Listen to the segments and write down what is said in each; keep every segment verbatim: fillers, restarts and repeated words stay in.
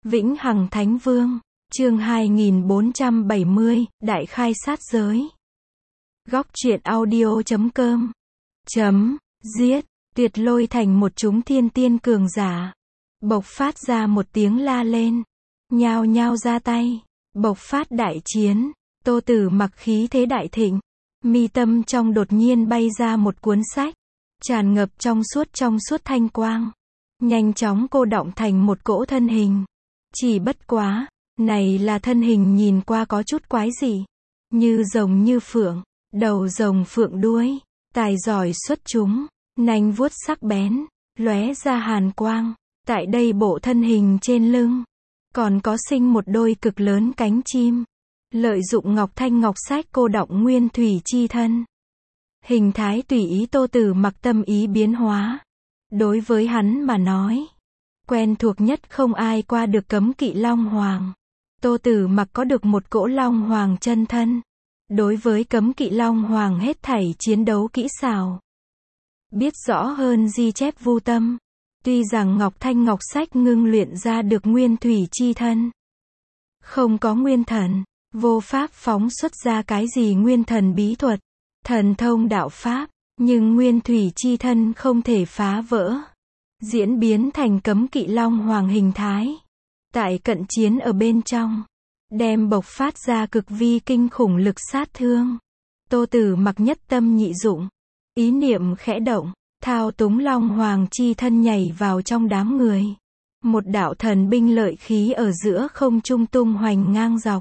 Vĩnh Hằng Thánh Vương, chương hai nghìn bốn trăm bảy mươi, Đại khai sát giới. Góc truyện audio chấm com chấm giết, tuyệt lôi thành một chúng thiên tiên cường giả. Bộc phát ra một tiếng la lên. Nhao nhao ra tay. Bộc phát đại chiến. Tô Tử Mặc khí thế đại thịnh. Mi tâm trong đột nhiên bay ra một cuốn sách. Tràn ngập trong suốt trong suốt thanh quang. Nhanh chóng cô đọng thành một cỗ thân hình. Chỉ bất quá, này là thân hình nhìn qua có chút quái dị. Như rồng như phượng, đầu rồng phượng đuôi, tài giỏi xuất chúng, nanh vuốt sắc bén, lóe ra hàn quang. Tại đây bộ thân hình trên lưng, còn có sinh một đôi cực lớn cánh chim. Lợi dụng Ngọc Thanh Ngọc Sách cô đọng nguyên thủy chi thân. Hình thái tùy ý Tô Tử Mặc tâm ý biến hóa. Đối với hắn mà nói, quen thuộc nhất không ai qua được cấm kỵ Long Hoàng. Tô Tử Mặc có được một cỗ Long Hoàng chân thân. Đối với cấm kỵ Long Hoàng hết thảy chiến đấu kỹ xảo. Biết rõ hơn di chép vu tâm. Tuy rằng Ngọc Thanh Ngọc Sách ngưng luyện ra được nguyên thủy chi thân. Không có nguyên thần, vô pháp phóng xuất ra cái gì nguyên thần bí thuật, thần thông đạo pháp, nhưng nguyên thủy chi thân không thể phá vỡ. Diễn biến thành cấm kỵ Long Hoàng hình thái. Tại cận chiến ở bên trong, đem bộc phát ra cực vi kinh khủng lực sát thương. Tô Tử Mặc nhất tâm nhị dụng, ý niệm khẽ động, thao túng Long Hoàng chi thân nhảy vào trong đám người. Một đạo thần binh lợi khí ở giữa không trung tung hoành ngang dọc.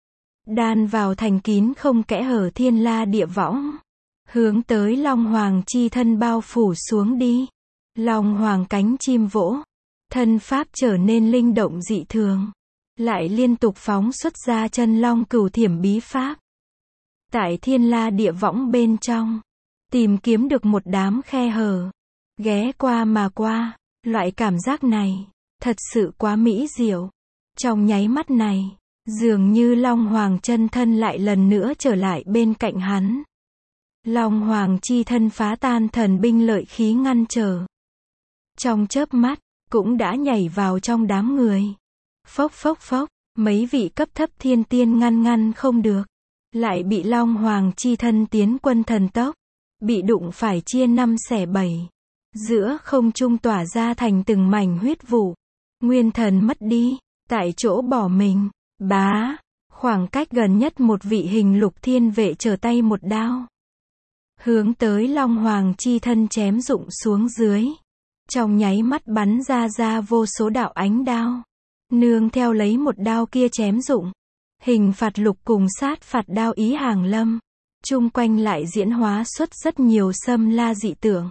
Đan vào thành kín không kẽ hở thiên la địa võng. Hướng tới Long Hoàng chi thân bao phủ xuống đi. Long Hoàng cánh chim vỗ. Thân pháp trở nên linh động dị thường. Lại liên tục phóng xuất ra chân long cửu thiểm bí pháp. Tại thiên la địa võng bên trong, tìm kiếm được một đám khe hở. Ghé qua mà qua, loại cảm giác này, thật sự quá mỹ diệu. Trong nháy mắt này, dường như Long Hoàng chân thân lại lần nữa trở lại bên cạnh hắn. Long Hoàng chi thân phá tan thần binh lợi khí ngăn trở. Trong chớp mắt, cũng đã nhảy vào trong đám người. Phốc phốc phốc, mấy vị cấp thấp thiên tiên ngăn ngăn không được. Lại bị Long Hoàng chi thân tiến quân thần tốc. Bị đụng phải chia năm xẻ bảy. Giữa không trung tỏa ra thành từng mảnh huyết vụ. Nguyên thần mất đi, tại chỗ bỏ mình. Bá, khoảng cách gần nhất một vị hình lục thiên vệ trở tay một đao. Hướng tới Long Hoàng chi thân chém rụng xuống dưới. Trong nháy mắt bắn ra ra vô số đạo ánh đao. Nương theo lấy một đao kia chém rụng. Hình phạt lục cùng sát phạt đao ý hàng lâm. Chung quanh lại diễn hóa xuất rất nhiều xâm la dị tượng.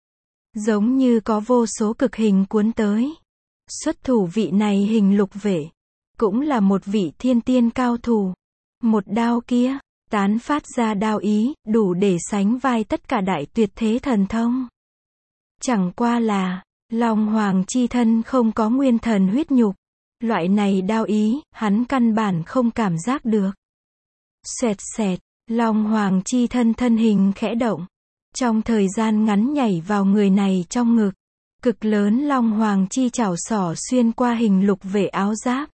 Giống như có vô số cực hình cuốn tới. Xuất thủ vị này hình lục vệ. Cũng là một vị thiên tiên cao thủ. Một đao kia, tán phát ra đao ý, đủ để sánh vai tất cả đại tuyệt thế thần thông. Chẳng qua là, Long Hoàng chi thân không có nguyên thần huyết nhục. Loại này đao ý, hắn căn bản không cảm giác được. Xoẹt xẹt, Long Hoàng chi thân thân hình khẽ động. Trong thời gian ngắn nhảy vào người này trong ngực. Cực lớn Long Hoàng chi chảo xỏ xuyên qua hình lục vệ áo giáp.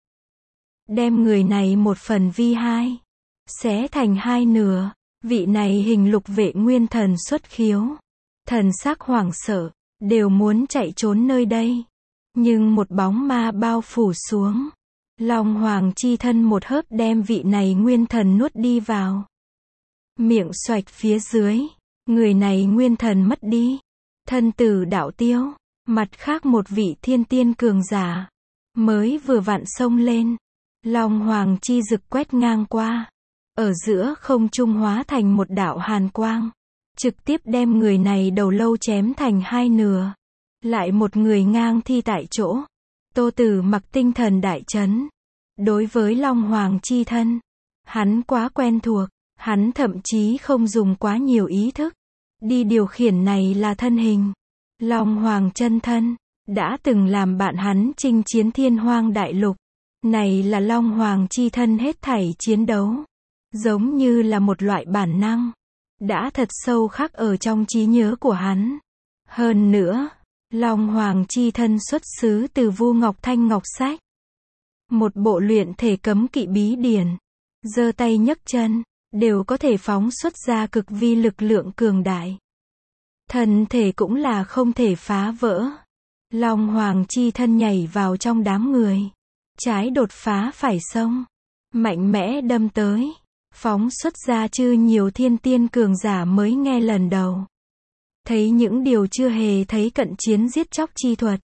Đem người này một phần vi hai. Xé thành hai nửa. Vị này hình lục vệ nguyên thần xuất khiếu. Thần sắc hoảng sợ. Đều muốn chạy trốn nơi đây. Nhưng một bóng ma bao phủ xuống. Long Hoàng chi thân một hớp đem vị này nguyên thần nuốt đi vào. Miệng xoạch phía dưới. Người này nguyên thần mất đi. Thân tử đạo tiêu. Mặt khác một vị thiên tiên cường giả. Mới vừa vặn xông lên. Long Hoàng chi rực quét ngang qua. Ở giữa không trung hóa thành một đạo hàn quang. Trực tiếp đem người này đầu lâu chém thành hai nửa. Lại một người ngang thi tại chỗ. Tô Tử Mặc tinh thần đại chấn. Đối với Long Hoàng chi thân, hắn quá quen thuộc. Hắn thậm chí không dùng quá nhiều ý thức. Đi điều khiển này là thân hình. Long Hoàng chân thân. Đã từng làm bạn hắn chinh chiến thiên hoang đại lục. Này là Long Hoàng chi thân hết thảy chiến đấu. Giống như là một loại bản năng. Đã thật sâu khắc ở trong trí nhớ của hắn. Hơn nữa, Long Hoàng chi thân xuất xứ từ Vu Ngọc Thanh Ngọc Sách. một bộ luyện thể cấm kỵ bí điển, giơ tay nhấc chân, đều có thể phóng xuất ra cực vi lực lượng cường đại. Thân thể cũng là không thể phá vỡ. Long Hoàng chi thân nhảy vào trong đám người. Trái đột phá phải xông. Mạnh mẽ đâm tới. Phóng xuất ra chư nhiều thiên tiên cường giả mới nghe lần đầu. Thấy những điều chưa hề thấy cận chiến giết chóc chi thuật.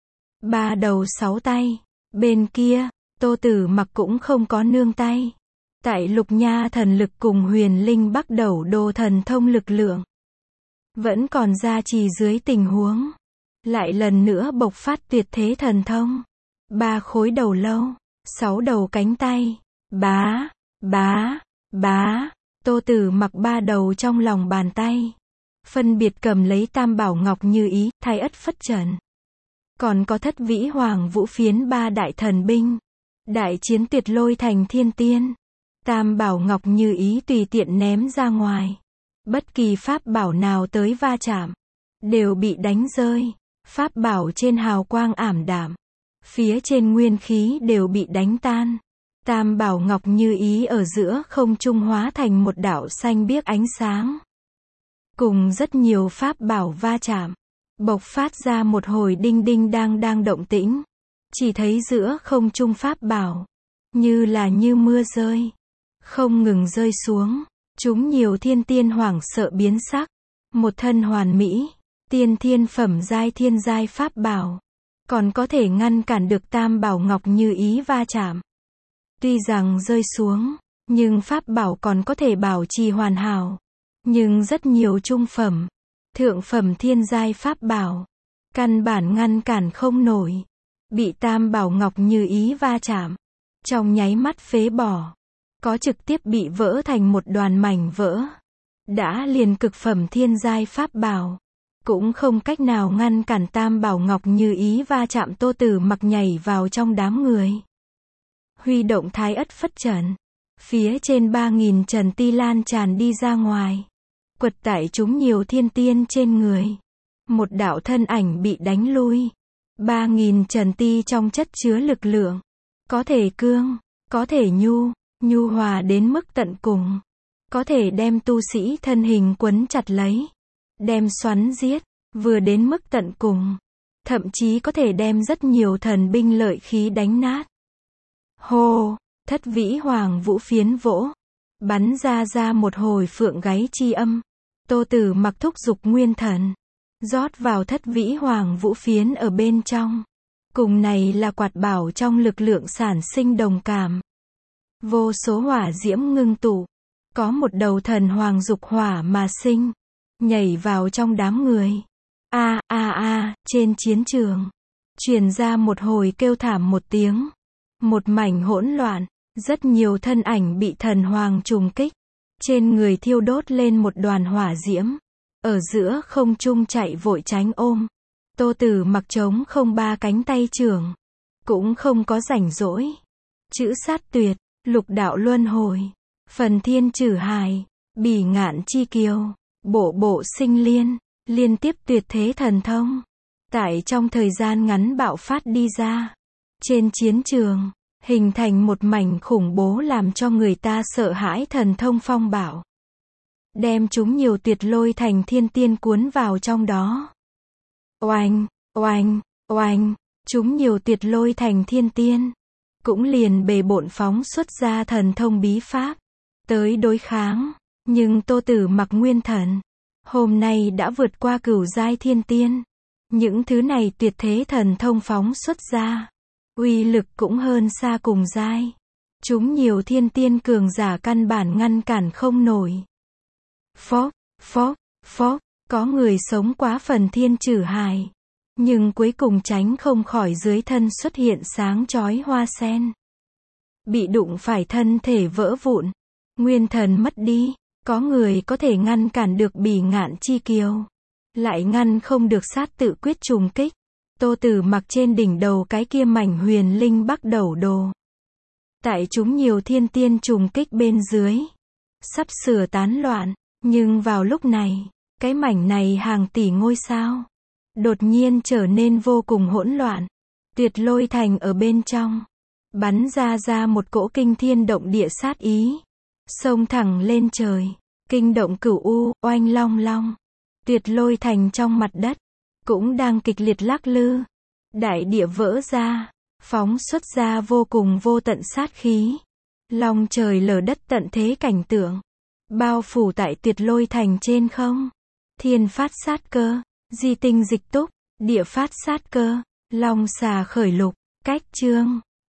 Ba đầu sáu tay. Bên kia, Tô Tử Mặc cũng không có nương tay. Tại Lục Nha thần lực cùng Huyền Linh Bắc Đầu Đô thần thông lực lượng vẫn còn gia trì dưới tình huống, lại lần nữa bộc phát tuyệt thế thần thông. Ba khối đầu lâu, sáu đầu cánh tay, bá, bá, bá, Tô Tử Mặc ba đầu trong lòng bàn tay, phân biệt cầm lấy Tam Bảo Ngọc Như Ý, Thái Ất Phất Trần, còn có Thất Vĩ Hoàng Vũ Phiến ba đại thần binh, đại chiến Tuyệt Lôi Thành Thiên Tiên. Tam Bảo Ngọc Như Ý tùy tiện ném ra ngoài. Bất kỳ pháp bảo nào tới va chạm, đều bị đánh rơi. Pháp bảo trên hào quang ảm đạm, phía trên nguyên khí đều bị đánh tan. Tam Bảo Ngọc Như Ý ở giữa không trung hóa thành một đạo xanh biếc ánh sáng. Cùng rất nhiều pháp bảo va chạm, bộc phát ra một hồi đinh đinh đang đang động tĩnh. Chỉ thấy giữa không trung pháp bảo, như là như mưa rơi, không ngừng rơi xuống. Chúng nhiều thiên tiên hoảng sợ biến sắc. Một thân hoàn mỹ, tiên thiên phẩm giai thiên giai pháp bảo, còn có thể ngăn cản được Tam Bảo Ngọc Như Ý va chạm. Tuy rằng rơi xuống, nhưng pháp bảo còn có thể bảo trì hoàn hảo. Nhưng rất nhiều trung phẩm, thượng phẩm thiên giai pháp bảo, căn bản ngăn cản không nổi. Bị Tam Bảo Ngọc Như Ý va chạm, trong nháy mắt phế bỏ. Có trực tiếp bị vỡ thành một đoàn mảnh vỡ. Đã liền cực phẩm thiên giai pháp bảo, cũng không cách nào ngăn cản Tam Bảo Ngọc Như Ý va chạm. Tô Tử Mặc nhảy vào trong đám người, huy động Thái Ất Phất Trần, phía trên ba nghìn trần ti lan tràn đi ra ngoài, quật tại chúng nhiều thiên tiên trên người. Một đạo thân ảnh bị đánh lui. Ba nghìn trần ti trong chất chứa lực lượng, có thể cương, có thể nhu, nhu hòa đến mức tận cùng, có thể đem tu sĩ thân hình quấn chặt lấy, đem xoắn giết, vừa đến mức tận cùng, thậm chí có thể đem rất nhiều thần binh lợi khí đánh nát. Hô, Thất Vĩ Hoàng Vũ Phiến vỗ, bắn ra ra một hồi phượng gáy chi âm. Tô Tử Mặc thúc giục nguyên thần, rót vào Thất Vĩ Hoàng Vũ Phiến ở bên trong. Cùng này là quạt bảo trong lực lượng sản sinh đồng cảm. Vô số hỏa diễm ngưng tụ, có một đầu thần hoàng dục hỏa mà sinh, nhảy vào trong đám người. A a a, trên chiến trường, truyền ra một hồi kêu thảm một tiếng. Một mảnh hỗn loạn, rất nhiều thân ảnh bị thần hoàng trùng kích, trên người thiêu đốt lên một đoàn hỏa diễm, ở giữa không trung chạy vội tránh ôm. Tô Tử Mặc trống không ba cánh tay trưởng, cũng không có rảnh rỗi. Chữ sát tuyệt, lục đạo luân hồi, phần thiên trử hài, bỉ ngạn chi kiều, bộ bộ sinh liên, liên tiếp tuyệt thế thần thông, tại trong thời gian ngắn bạo phát đi ra. Trên chiến trường, hình thành một mảnh khủng bố làm cho người ta sợ hãi thần thông phong bạo. Đem chúng nhiều Tuyệt Lôi Thành Thiên Tiên cuốn vào trong đó. Oanh, oanh, oanh, chúng nhiều Tuyệt Lôi Thành Thiên Tiên, cũng liền bề bộn phóng xuất ra thần thông bí pháp, tới đối kháng. Nhưng Tô Tử Mặc nguyên thần, hôm nay đã vượt qua cửu giai thiên tiên. Những thứ này tuyệt thế thần thông phóng xuất ra, uy lực cũng hơn xa cùng giai. Chúng nhiều thiên tiên cường giả căn bản ngăn cản không nổi. Phốc, phốc, phốc, có người sống quá phần thiên trử hài, nhưng cuối cùng tránh không khỏi dưới thân xuất hiện sáng chói hoa sen. Bị đụng phải thân thể vỡ vụn, nguyên thần mất đi. Có người có thể ngăn cản được bỉ ngạn chi kiều, lại ngăn không được sát tự quyết trùng kích. Tô Tử Mặc trên đỉnh đầu cái kia mảnh huyền linh bắc đầu đồ, tại chúng nhiều thiên tiên trùng kích bên dưới, sắp sửa tán loạn. Nhưng vào lúc này, cái mảnh này hàng tỷ ngôi sao, đột nhiên trở nên vô cùng hỗn loạn. Tuyệt Lôi Thành ở bên trong, bắn ra ra một cỗ kinh thiên động địa sát ý, xông thẳng lên trời, kinh động cửu u, oanh long long. Tuyệt lôi thành trong mặt đất, cũng đang kịch liệt lắc lư. Đại địa vỡ ra, phóng xuất ra vô cùng vô tận sát khí. Long trời lở đất tận thế cảnh tượng, bao phủ tại tuyệt lôi thành trên không. Thiên phát sát cơ, di tinh dịch túc, địa phát sát cơ, long xà khởi lục, cách chương.